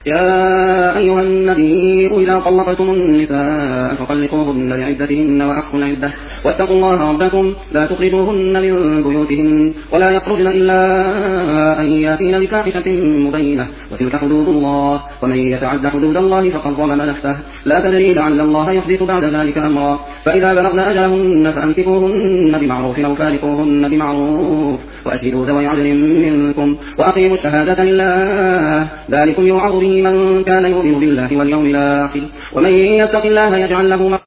يا أيها النبي إذا طلقتم النساء فطلقوهن لعدتهن وأحصوا العدة واتقوا الله ربكم لا تخرجوهن من بيوتهن ولا يخرجن إلا أن يأتين بفاحشة مبينة وتلك حدود الله ومن يتعد حدود الله فقد ظلم نفسه لا تدري لعل الله يحدث بعد ذلك أمرا فإذا بلغن أجلهن فأمسكوهن بمعروف أو فارقوهن بمعروف وأشهدوا ذوي عدل منكم وأقيموا الشهادة لله ذلكم يوعظ به من كان يؤمن بالله واليوم الآخر ومن يتق الله يجعل له